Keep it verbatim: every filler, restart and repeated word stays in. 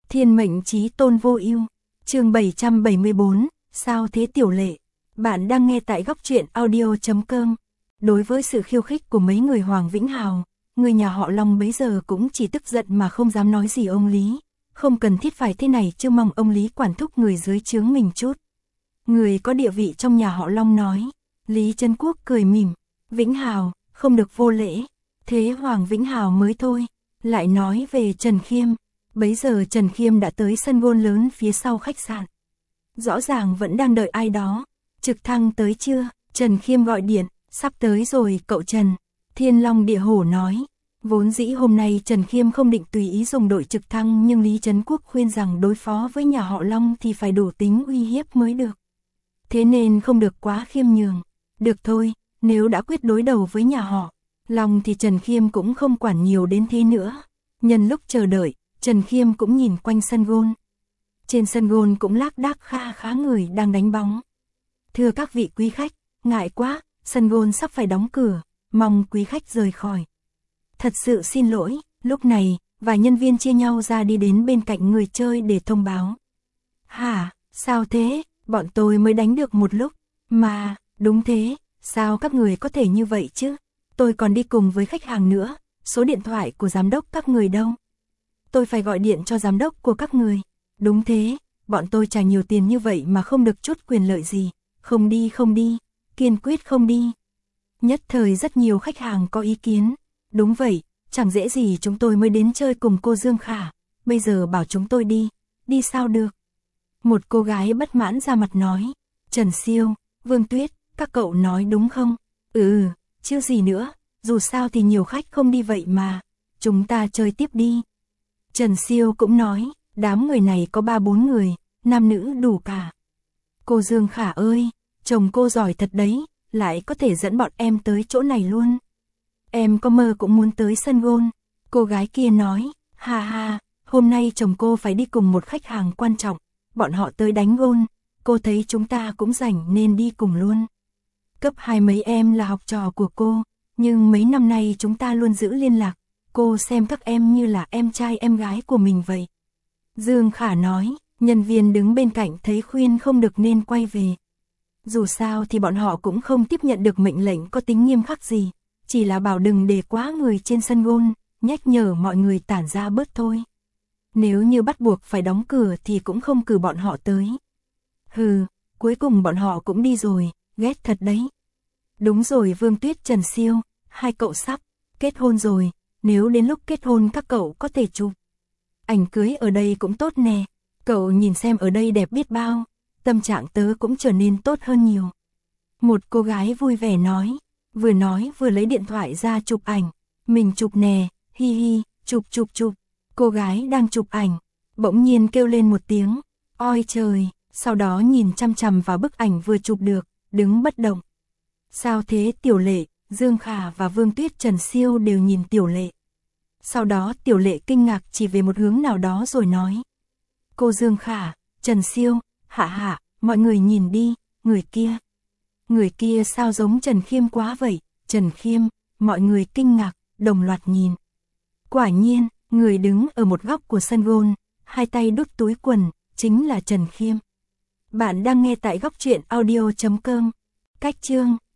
Thiên mệnh chí tôn vô ưu. Chương bảy trăm bảy mươi bốn, sao thế tiểu lệ? Bạn đang nghe tại góc truyện audio chấm com. Đối với sự khiêu khích của mấy người Hoàng Vĩnh Hào, người nhà họ Long bấy giờ cũng chỉ tức giận mà không dám nói gì ông Lý. Không cần thiết phải thế này chứ, mong ông Lý quản thúc người dưới trướng mình chút. Người có địa vị trong nhà họ Long nói. Lý Trấn Quốc cười mỉm. Vĩnh Hào, không được vô lễ. Thế Hoàng Vĩnh Hào mới thôi. Lại nói về Trần Khiêm. Bấy giờ Trần Khiêm đã tới sân golf lớn phía sau khách sạn. Rõ ràng vẫn đang đợi ai đó. Trực thăng tới chưa? Trần Khiêm gọi điện. Sắp tới rồi cậu Trần. Thiên Long Địa Hổ nói. Vốn dĩ hôm nay Trần Khiêm không định tùy ý dùng đội trực thăng, nhưng Lý Trấn Quốc khuyên rằng đối phó với nhà họ Long thì phải đủ tính uy hiếp mới được. Thế nên không được quá khiêm nhường. Được thôi, nếu đã quyết đối đầu với nhà họ Long thì Trần Khiêm cũng không quản nhiều đến thế nữa. Nhân lúc chờ đợi, Trần Khiêm cũng nhìn quanh sân golf. Trên sân golf cũng lác đác kha khá người đang đánh bóng. Thưa các vị quý khách, ngại quá, sân golf sắp phải đóng cửa, mong quý khách rời khỏi. Thật sự xin lỗi. Lúc này, vài nhân viên chia nhau ra đi đến bên cạnh người chơi để thông báo. Hả, sao thế, bọn tôi mới đánh được một lúc. Mà, đúng thế, sao các người có thể như vậy chứ? Tôi còn đi cùng với khách hàng nữa, số điện thoại của giám đốc các người đâu? Tôi phải gọi điện cho giám đốc của các người. Đúng thế, bọn tôi trả nhiều tiền như vậy mà không được chút quyền lợi gì. Không đi không đi, kiên quyết không đi. Nhất thời rất nhiều khách hàng có ý kiến. Đúng vậy, chẳng dễ gì chúng tôi mới đến chơi cùng cô Dương Khả. Bây giờ bảo chúng tôi đi, đi sao được? Một cô gái bất mãn ra mặt nói. Trần Siêu, Vương Tuyết, các cậu nói đúng không? Ừ, chứ gì nữa, dù sao thì nhiều khách không đi vậy mà. Chúng ta chơi tiếp đi. Trần Siêu cũng nói, đám người này có ba bốn người, nam nữ đủ cả. Cô Dương Khả ơi, chồng cô giỏi thật đấy, lại có thể dẫn bọn em tới chỗ này luôn. Em có mơ cũng muốn tới sân golf. Cô gái kia nói, ha ha, hôm nay chồng cô phải đi cùng một khách hàng quan trọng, bọn họ tới đánh golf, cô thấy chúng ta cũng rảnh nên đi cùng luôn. Cấp hai mấy em là học trò của cô, nhưng mấy năm nay chúng ta luôn giữ liên lạc, cô xem các em như là em trai em gái của mình vậy. Dương Khả nói, nhân viên đứng bên cạnh thấy khuyên không được nên quay về. Dù sao thì bọn họ cũng không tiếp nhận được mệnh lệnh có tính nghiêm khắc gì. Chỉ là bảo đừng để quá người trên sân golf, nhắc nhở mọi người tản ra bớt thôi. Nếu như bắt buộc phải đóng cửa thì cũng không cử bọn họ tới. Hừ, cuối cùng bọn họ cũng đi rồi, ghét thật đấy. Đúng rồi Vương Tuyết, Trần Siêu, hai cậu sắp kết hôn rồi, nếu đến lúc kết hôn các cậu có thể chụp ảnh cưới ở đây cũng tốt nè. Cậu nhìn xem ở đây đẹp biết bao, tâm trạng tớ cũng trở nên tốt hơn nhiều. Một cô gái vui vẻ nói. Vừa nói vừa lấy điện thoại ra chụp ảnh. Mình chụp nè, hi hi, chụp chụp chụp. Cô gái đang chụp ảnh, bỗng nhiên kêu lên một tiếng, ôi trời, sau đó nhìn chăm chăm vào bức ảnh vừa chụp được, đứng bất động. Sao thế tiểu lệ? Dương Khả và Vương Tuyết, Trần Siêu đều nhìn tiểu lệ. Sau đó tiểu lệ kinh ngạc chỉ về một hướng nào đó rồi nói. Cô Dương Khả, Trần Siêu, hạ hạ, mọi người nhìn đi, người kia. Người kia sao giống Trần Khiêm quá vậy? Trần Khiêm, mọi người kinh ngạc, đồng loạt nhìn. Quả nhiên, người đứng ở một góc của sân golf, hai tay đút túi quần, chính là Trần Khiêm. Bạn đang nghe tại góc truyện audio chấm com. Cách chương